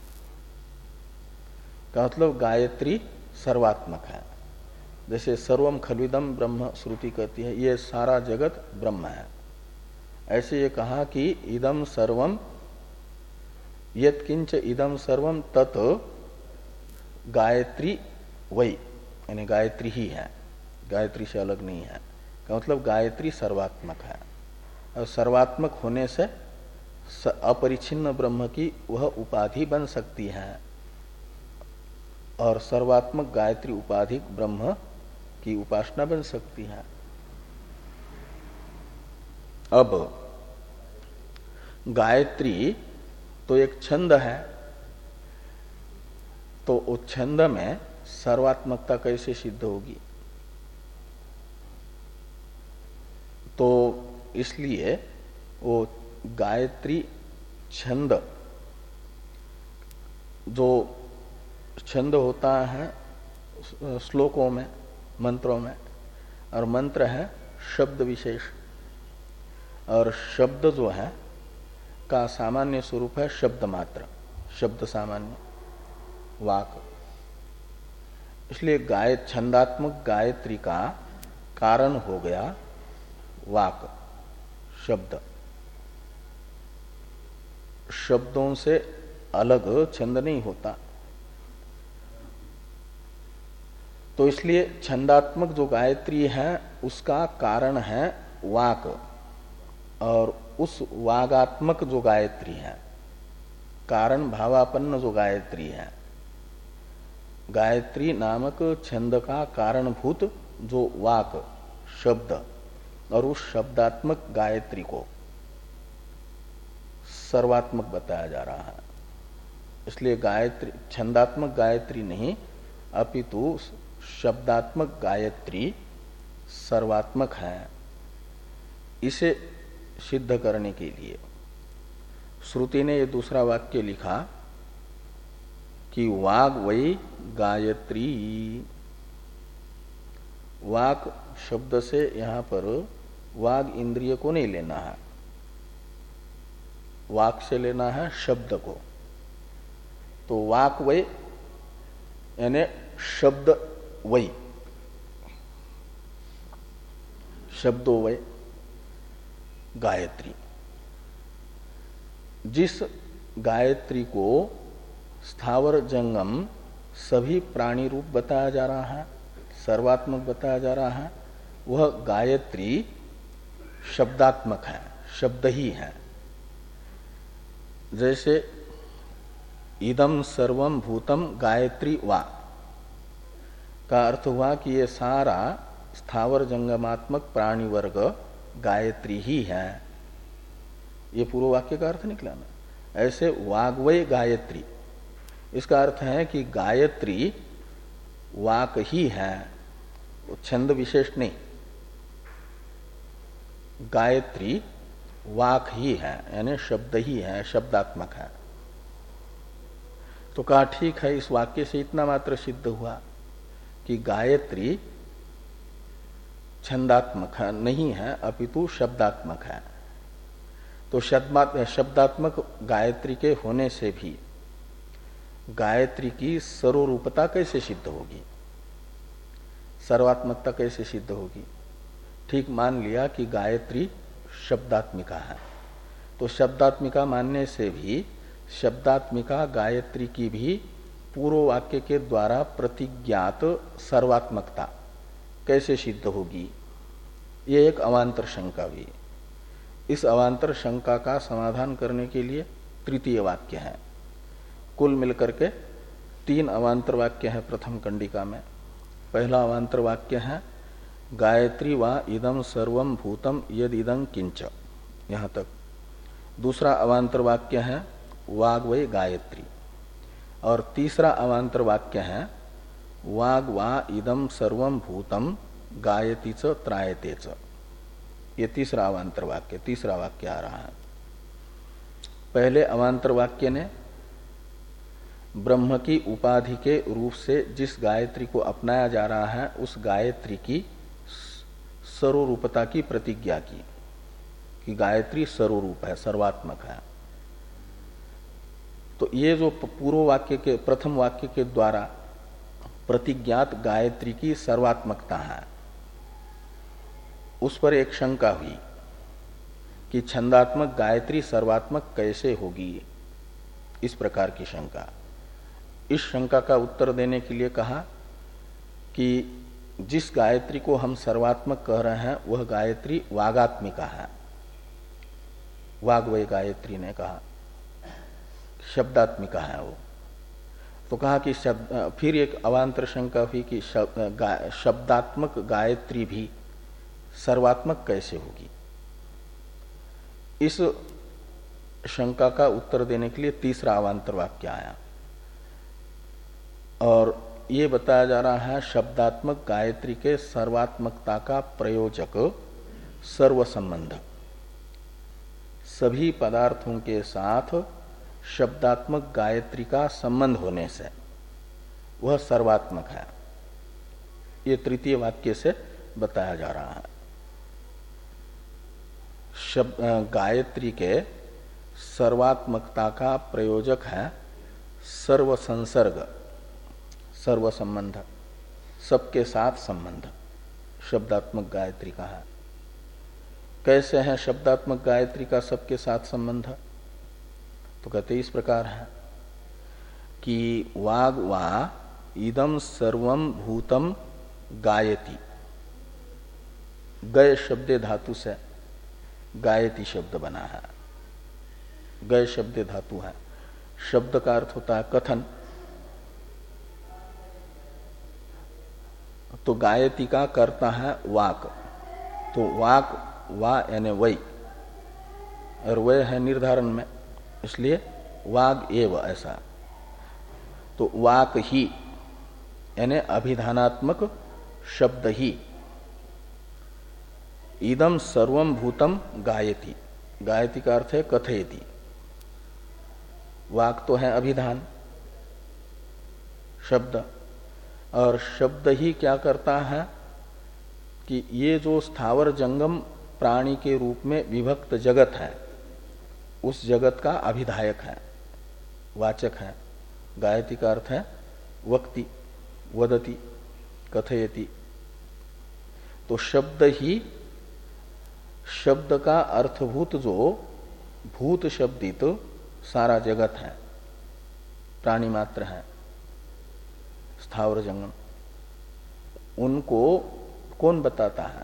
का मतलब गायत्री सर्वात्मक है। जैसे सर्वम खलविदम ब्रह्म श्रुति कहती है, ये सारा जगत ब्रह्म है। ऐसे ये कहा कि इदम सर्वम यत्किंच इदम सर्वम तत् गायत्री वही, यानी गायत्री ही है, गायत्री से अलग नहीं है। का मतलब गायत्री सर्वात्मक है, और सर्वात्मक होने से अपरिच्छिन्न ब्रह्म की वह उपाधि बन सकती है, और सर्वात्मक गायत्री उपाधिक ब्रह्म की उपासना बन सकती है। अब गायत्री तो एक छंद है, तो उस छंद में सर्वात्मकता कैसे सिद्ध होगी? तो इसलिए वो गायत्री छंद, जो छंद होता है श्लोकों में, मंत्रों में, और मंत्र है शब्द विशेष, और शब्द जो है का सामान्य स्वरूप है शब्द मात्र, शब्द सामान्य वाक। इसलिए गाय छंदात्मक गायत्री का कारण हो गया वाक, शब्द। शब्दों से अलग छंद नहीं होता, तो इसलिए छंदात्मक जो गायत्री है उसका कारण है वाक, और उस वागात्मक जो गायत्री है, कारण भावापन्न जो गायत्री है, गायत्री नामक छंद का कारणभूत जो वाक शब्द, और उस शब्दात्मक गायत्री को सर्वात्मक बताया जा रहा है। इसलिए गायत्री छंदात्मक गायत्री नहीं, अपितु शब्दात्मक गायत्री सर्वात्मक है। इसे सिद्ध करने के लिए श्रुति ने ये दूसरा वाक्य लिखा कि वाग वही गायत्री। वाक शब्द से यहां पर वाग इंद्रिय को नहीं लेना है, वाक से लेना है शब्द को। तो वाक वही यानी शब्द वही, शब्दो वही गायत्री। जिस गायत्री को स्थावर जंगम सभी प्राणी रूप बताया जा रहा है, सर्वात्मक बताया जा रहा है, वह गायत्री शब्दात्मक है, शब्द ही है। जैसे इदम सर्वम भूतम गायत्री वा का अर्थ हुआ कि ये सारा स्थावर जंगमात्मक प्राणी वर्ग गायत्री ही है, ये पूर्व वाक्य का अर्थ निकला ना। ऐसे वाग्वय गायत्री, इसका अर्थ है कि गायत्री वाक ही है, छंद विशेष नहीं, गायत्री वाक ही है, यानी शब्द ही है, शब्दात्मक है। तो कहा ठीक है, इस वाक्य से इतना मात्र सिद्ध हुआ कि गायत्री छंदात्मक है नहीं है, अपितु शब्दात्मक है। तो शब्दात्मक गायत्री के होने से भी गायत्री की सर्वरूपता कैसे सिद्ध होगी, सर्वात्मकता कैसे सिद्ध होगी? ठीक मान लिया कि गायत्री शब्दात्मिका है, तो शब्दात्मिका मानने से भी शब्दात्मिका गायत्री की भी पूर्व वाक्य के द्वारा प्रतिज्ञात सर्वात्मकता कैसे सिद्ध होगी? ये एक अवांतर शंका भी। इस अवांतर शंका का समाधान करने के लिए तृतीय वाक्य है। कुल मिलकर के तीन अवांतर वाक्य है प्रथम कंडिका में। पहला अवांतर वाक्य है गायत्री वा इदम सर्वम भूतम यद इदं किंच, यहाँ तक। दूसरा अवांतर वाक्य है वाग वै गायत्री। और तीसरा अवांतर वाक्य है वाग वा इदम सर्वम भूतम गायतीच त्रायतेच। ये तीसरा अवांतर वाक्य, तीसरा वाक्य आ रहा है। पहले अवांतर वाक्य ने ब्रह्म की उपाधि के रूप से जिस गायत्री को अपनाया जा रहा है उस गायत्री की सर्वरूपता की प्रतिज्ञा की कि गायत्री सर्वरूप है, सर्वात्मक है। तो ये जो पूर्व वाक्य के प्रथम वाक्य के द्वारा प्रतिज्ञात गायत्री की सर्वात्मकता है, उस पर एक शंका हुई कि छंदात्मक गायत्री सर्वात्मक कैसे होगी, इस प्रकार की शंका। इस शंका का उत्तर देने के लिए कहा कि जिस गायत्री को हम सर्वात्मक कह रहे हैं वह गायत्री वागात्मिका है। वाग्वय गायत्री ने कहा शब्दात्मिका है वो। तो कहा कि शब्द, फिर एक अवांतर शंका हुई कि शब, गा, शब्दात्मक गायत्री भी सर्वात्मक कैसे होगी। इस शंका का उत्तर देने के लिए तीसरा अवांतर वाक्य आया और ये बताया जा रहा है शब्दात्मक गायत्री के सर्वात्मकता का प्रयोजक सर्व संबंध। सभी पदार्थों के साथ शब्दात्मक गायत्री का संबंध होने से वह सर्वात्मक है। ये तृतीय वाक्य से बताया जा रहा है। शब्द गायत्री के सर्वात्मकता का प्रयोजक है सर्व संसर्ग, सर्व संबंध, सबके साथ संबंध शब्दात्मक गायत्री का है। कैसे है शब्दात्मक गायत्री का सबके साथ संबंध? तो कहते इस प्रकार है कि वाग वा इदम सर्वम भूतम गायति। गय शब्दे धातु से गायति शब्द बना है। गय शब्दे धातु है। शब्द का अर्थ होता है कथन। तो गायति का कर्ता है वाक। तो वाक वा यानी वै, और वै है निर्धारण में, इसलिए वाग एव ऐसा। तो वाक ही यानी अभिधानात्मक शब्द ही इदम सर्वम भूतम गायति। गायति का अर्थ है कथयति। वाक तो है अभिधान शब्द, और शब्द ही क्या करता है कि ये जो स्थावर जंगम प्राणी के रूप में विभक्त जगत है उस जगत का अभिधायक है, वाचक है। गायति का अर्थ है वक्ति, वदति, कथयति। तो शब्द ही, शब्द का अर्थभूत जो भूत शब्दित तो सारा जगत है, प्राणी मात्र है, स्थावर जंगम, उनको कौन बताता है?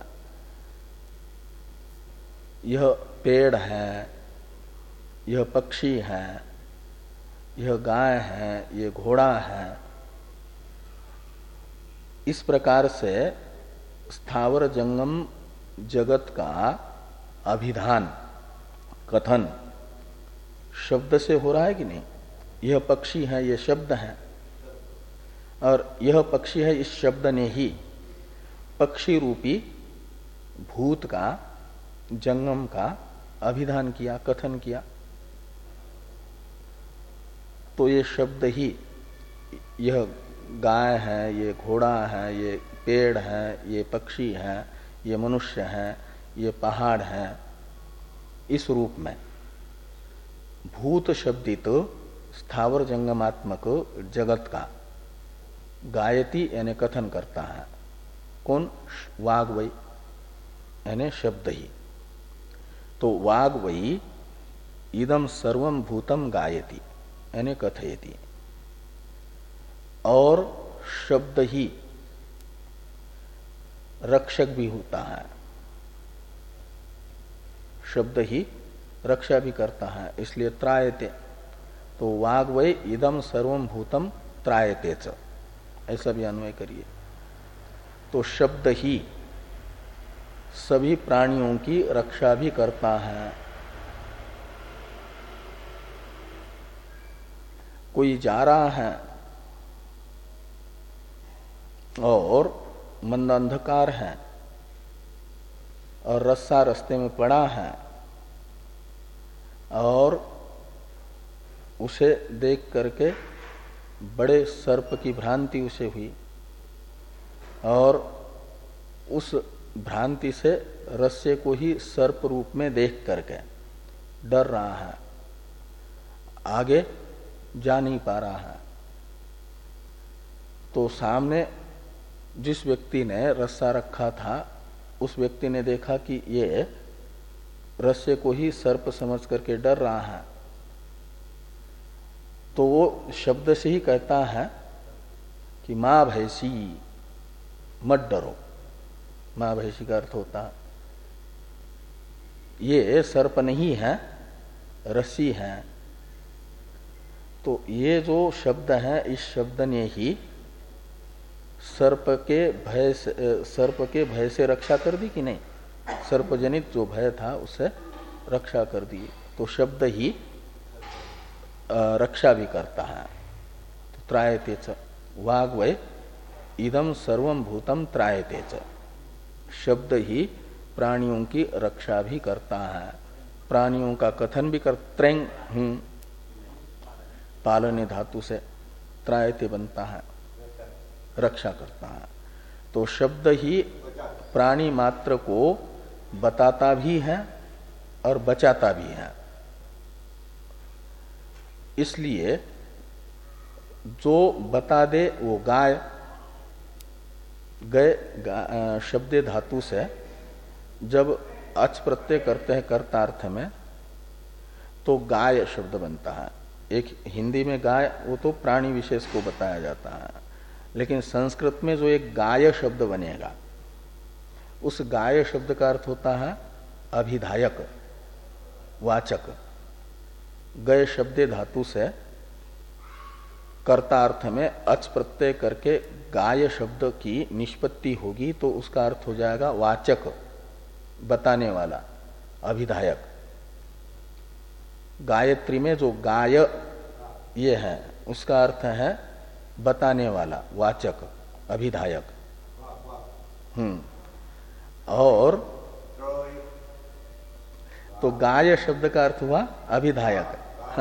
यह पेड़ है, यह पक्षी है, यह गाय है, यह घोड़ा है। इस प्रकार से स्थावर जंगम जगत का अभिधान कथन शब्द से हो रहा है कि नहीं? यह पक्षी है, यह शब्द है, और यह पक्षी है, इस शब्द ने ही पक्षी रूपी भूत का, जंगम का अभिधान किया, कथन किया। तो ये शब्द ही, यह गाय है, ये घोड़ा है, ये पेड़ है, ये पक्षी है, ये मनुष्य है, ये पहाड़ है, इस रूप में भूत शब्दित स्थावर जंगमात्मक जगत का गायति यानी कथन करता है। कौन? वाग्वै यानी शब्द ही। तो वाग्वै इदम सर्वम भूतम गायति यानी कथयति। और शब्द ही रक्षक भी होता है, शब्द ही रक्षा भी करता है, इसलिए त्रायते। तो वाग्वै इदम सर्वम भूतम त्रायते च, ऐसा भी अन्वय करिए। तो शब्द ही सभी प्राणियों की रक्षा भी करता है। कोई जा रहा है और मंद अंधकार है और रस्सा रास्ते में पड़ा है और उसे देख करके बड़े सर्प की भ्रांति उसे हुई और उस भ्रांति से रस्से को ही सर्प रूप में देख करके डर रहा है, आगे जा नहीं पा रहा है। तो सामने जिस व्यक्ति ने रस्सा रखा था उस व्यक्ति ने देखा कि ये रस्से को ही सर्प समझ करके डर रहा है, तो वो शब्द से ही कहता है कि मां भैंसी मत डरो। मां भैंसी का अर्थ होता है ये सर्प नहीं है, रस्सी है। तो ये जो शब्द है, इस शब्द ने ही सर्प के भय से सर्प के भय से रक्षा कर दी कि नहीं? सर्पजनित जो भय था उससे रक्षा कर दी। तो शब्द ही रक्षा भी करता है। तो त्रायते च वाग वै इदम सर्वम भूतम त्रायते च, शब्द ही प्राणियों की रक्षा भी करता है। प्राणियों का कथन भी कर, त्रैंग हूं पालने धातु से त्रायते बनता है, रक्षा करता है। तो शब्द ही प्राणी मात्र को बताता भी है और बचाता भी है। इसलिए जो बता दे वो गाय, गए गा, शब्द धातु से जब अच प्रत्यय करते हैं कर्तार्थ में तो गाय शब्द बनता है। एक हिंदी में गाय वो तो प्राणी विशेष को बताया जाता है, लेकिन संस्कृत में जो एक गाय शब्द बनेगा उस गाय शब्द का अर्थ होता है अभिधायक, वाचक। गए शब्द धातु से कर्तार्थ में अच प्रत्यय करके गाय शब्द की निष्पत्ति होगी तो उसका अर्थ हो जाएगा वाचक, बताने वाला, अभिधायक। गायत्री में जो गाय ये है उसका अर्थ है बताने वाला, वाचक, अभिधायक। हम्म और तो गाय शब्द का अर्थ हुआ अभिधायक।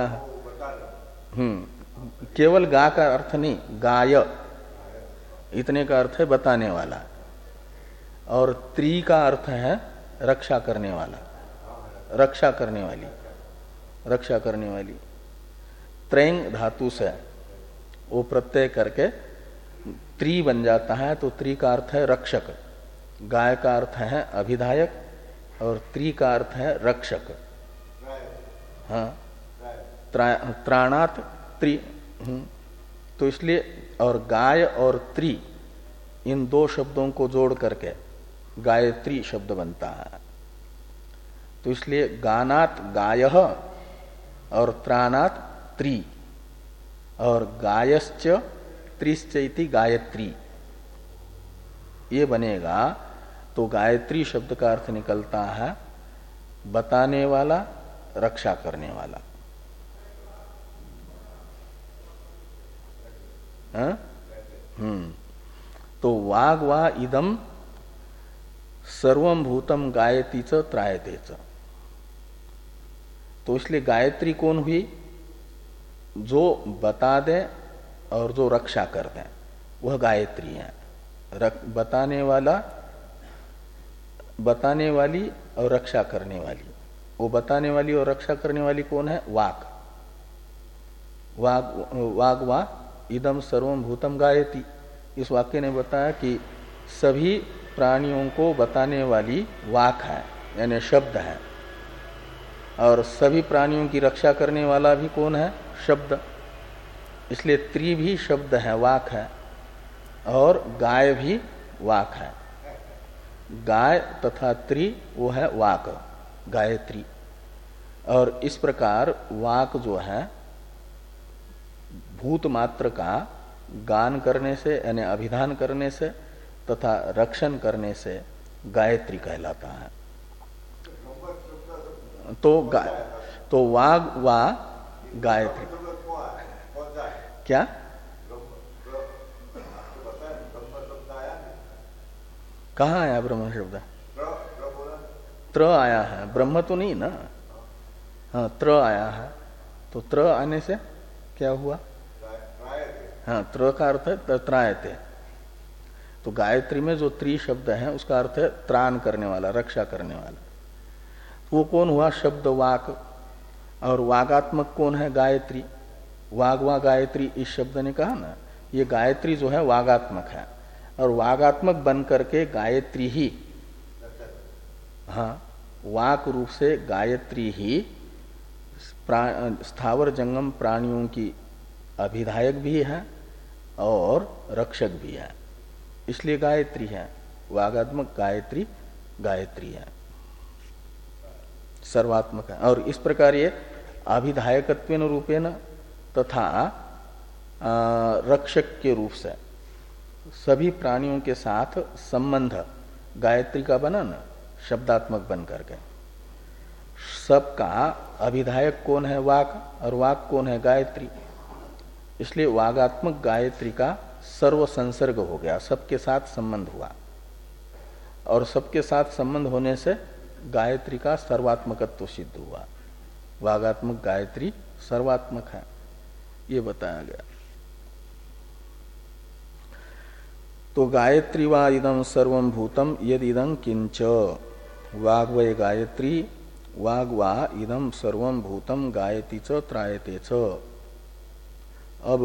हम्म केवल गा का अर्थ नहीं, गाय इतने का अर्थ है बताने वाला। और त्री का अर्थ है रक्षा करने वाला, रक्षा करने वाली, रक्षा करने वाली। त्रैंग धातु से वो प्रत्यय करके त्री बन जाता है, तो त्री का अर्थ है रक्षक। गाय का अर्थ है अभिधायक और त्री का अर्थ है रक्षक। हाँ, त्राणात त्री। तो इसलिए और गाय और त्री इन दो शब्दों को जोड़ करके गायत्री शब्द बनता है। तो इसलिए गानात गायः और त्राणात त्री और गायश्च त्रिश्च इति गायत्री ये बनेगा। तो गायत्री शब्द का अर्थ निकलता है बताने वाला, रक्षा करने वाला। हम्म तो वाग वा इदम सर्वम भूतम गायती च त्रायते च। तो इसलिए गायत्री कौन हुई? जो बता दे और जो रक्षा कर दे वह गायत्री है। रक, बताने वाला, बताने वाली और रक्षा करने वाली। वो बताने वाली और रक्षा करने वाली कौन है? वाक। वाग वाग वा इदम सर्वम भूतम गायती। इस वाक्य ने बताया कि सभी प्राणियों को बताने वाली वाक है, यानी शब्द है। और सभी प्राणियों की रक्षा करने वाला भी कौन है? शब्द। इसलिए त्री भी शब्द है, वाक है, और गाय भी वाक है। गाय तथा त्री वो है वाक, गायत्री। और इस प्रकार वाक जो है भूत मात्र का गान करने से यानी अभिधान करने से तथा रक्षण करने से गायत्री कहलाता है। तो गा तो वाग वा गायत्री क्या कहाँ आया ब्रह्म शब्द? त्र आया है, ब्रह्म तो नहीं ना। हाँ त्र आया है, तो त्र आने से क्या हुआ? हाँ त्र का अर्थ है त्रायते। तो गायत्री में जो त्रि शब्द है उसका अर्थ है त्राण करने वाला, रक्षा करने वाला। वो कौन हुआ? शब्द वाक। और वागात्मक कौन है? गायत्री। वागवा गायत्री इस शब्द ने कहा ना, ये गायत्री जो है वागात्मक है, और वागात्मक बन करके गायत्री ही, हाँ वाक रूप से गायत्री ही स्थावर जंगम प्राणियों की अभिधायक भी है और रक्षक भी है, इसलिए गायत्री है। वागात्मक गायत्री गायत्री है, सर्वात्मक है। और इस प्रकार ये अभिधायकत्वेन रूपेण तथा रक्षक के रूप से सभी प्राणियों के साथ संबंध गायत्री का बना ना, शब्दात्मक बन करके। सबका अभिधायक कौन है? वाक। और वाक कौन है? गायत्री। इसलिए वागात्मक गायत्री का सर्व संसर्ग हो गया, सबके साथ संबंध हुआ, और सबके साथ संबंध होने से गायत्री का सर्वात्मकत्व सिद्ध हुआ। वागात्मक गायत्री सर्वात्मक है, ये बताया गया। तो गायत्री वा इदं सर्वं भूतम यदिदं किंच, वाग्वय गायत्री वाग्वा इदं सर्वं भूतम गायती च त्रायते च। अब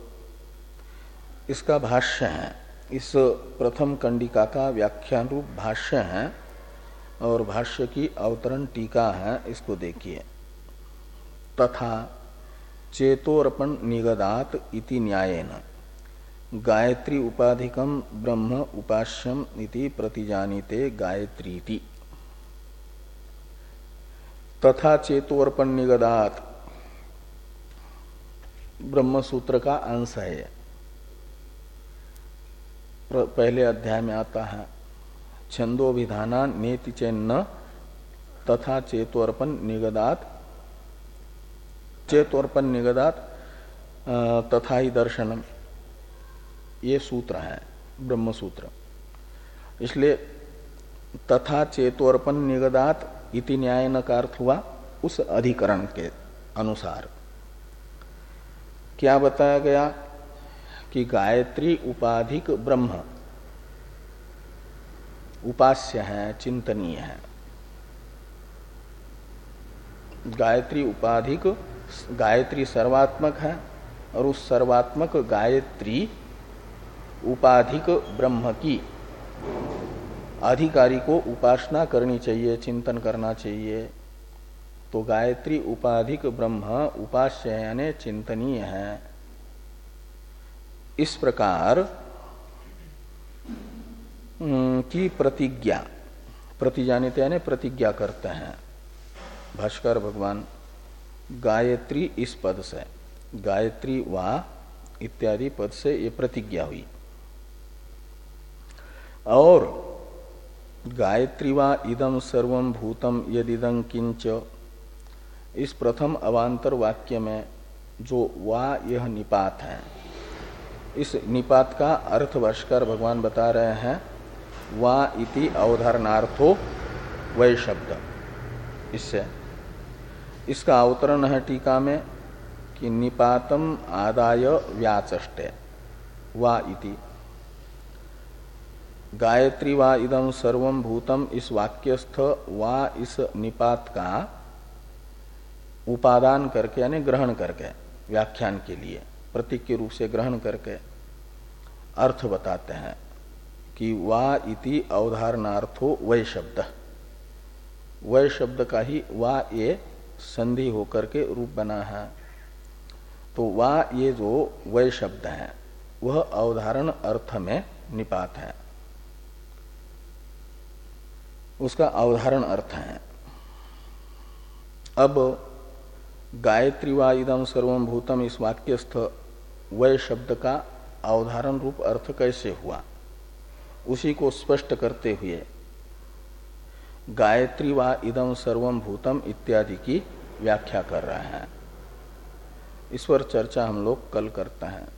इसका भाष्य है, इस प्रथम कंडिका का व्याख्यान रूप भाष्य है, और भाष्य की अवतरण टीका है, इसको देखिए। तथा चेतोरपण निगदात इति न्यायेन गायत्री उपाधिकम ब्रह्म उपास्यम इति प्रतिजानीते गायत्रीति। तथा चेतोरपण निगदात ब्रह्म सूत्र का अंश है, पहले अध्याय में आता है। छंदोभिधाना नेति चेन्न तथा चेतोर्पण निगदात, चेतोर्पण निगदात तथा ही दर्शनम, ये सूत्र है ब्रह्म सूत्र। इसलिए तथा चेतोर्पण निगदात इति न्यायन का अर्थ हुआ उस अधिकरण के अनुसार। क्या बताया गया कि गायत्री उपाधिक ब्रह्म उपास्य है, चिंतनीय है। गायत्री उपाधिक, गायत्री सर्वात्मक है, और उस सर्वात्मक गायत्री उपाधिक ब्रह्म की अधिकारी को उपासना करनी चाहिए, चिंतन करना चाहिए। तो गायत्री उपाधिक ब्रह्म उपास्य यानी चिंतनीय है। इस प्रकार की प्रतिज्ञा, प्रतिजानित यानी प्रतिज्ञा करते हैं भाष्कर भगवान। गायत्री इस पद से, गायत्री वा इत्यादि पद से ये प्रतिज्ञा हुई। और गायत्री वा इदं सर्वं भूतम यदिदं किंच, इस प्रथम अवांतर वाक्य में जो वा यह निपात है, इस निपात का अर्थ भाष्कर भगवान बता रहे हैं। वा इति अवधारणार्थो वै शब्द, इससे इसका अवतरण है टीका में कि निपातम आदाय व्याचष्टे वा इति। गायत्री वा इदं सर्वं भूतम, इस वाक्यस्थ वा इस निपात का उपादान करके यानी ग्रहण करके, व्याख्यान के लिए प्रतीक के रूप से ग्रहण करके अर्थ बताते हैं कि वा इति अवधारणार्थो वै शब्द, वै शब्द का ही वा ये संधि होकर के रूप बना है। तो वा ये जो वै शब्द है वह अवधारण अर्थ में निपात है, उसका अवधारण अर्थ है। अब गायत्री वा इदं सर्वं भूतम, इस वाक्यस्थ वै शब्द का अवधारण रूप अर्थ कैसे हुआ, उसी को स्पष्ट करते हुए गायत्री वा इदं सर्वं भूतम इत्यादि की व्याख्या कर रहे हैं। इस पर चर्चा हम लोग कल करते हैं।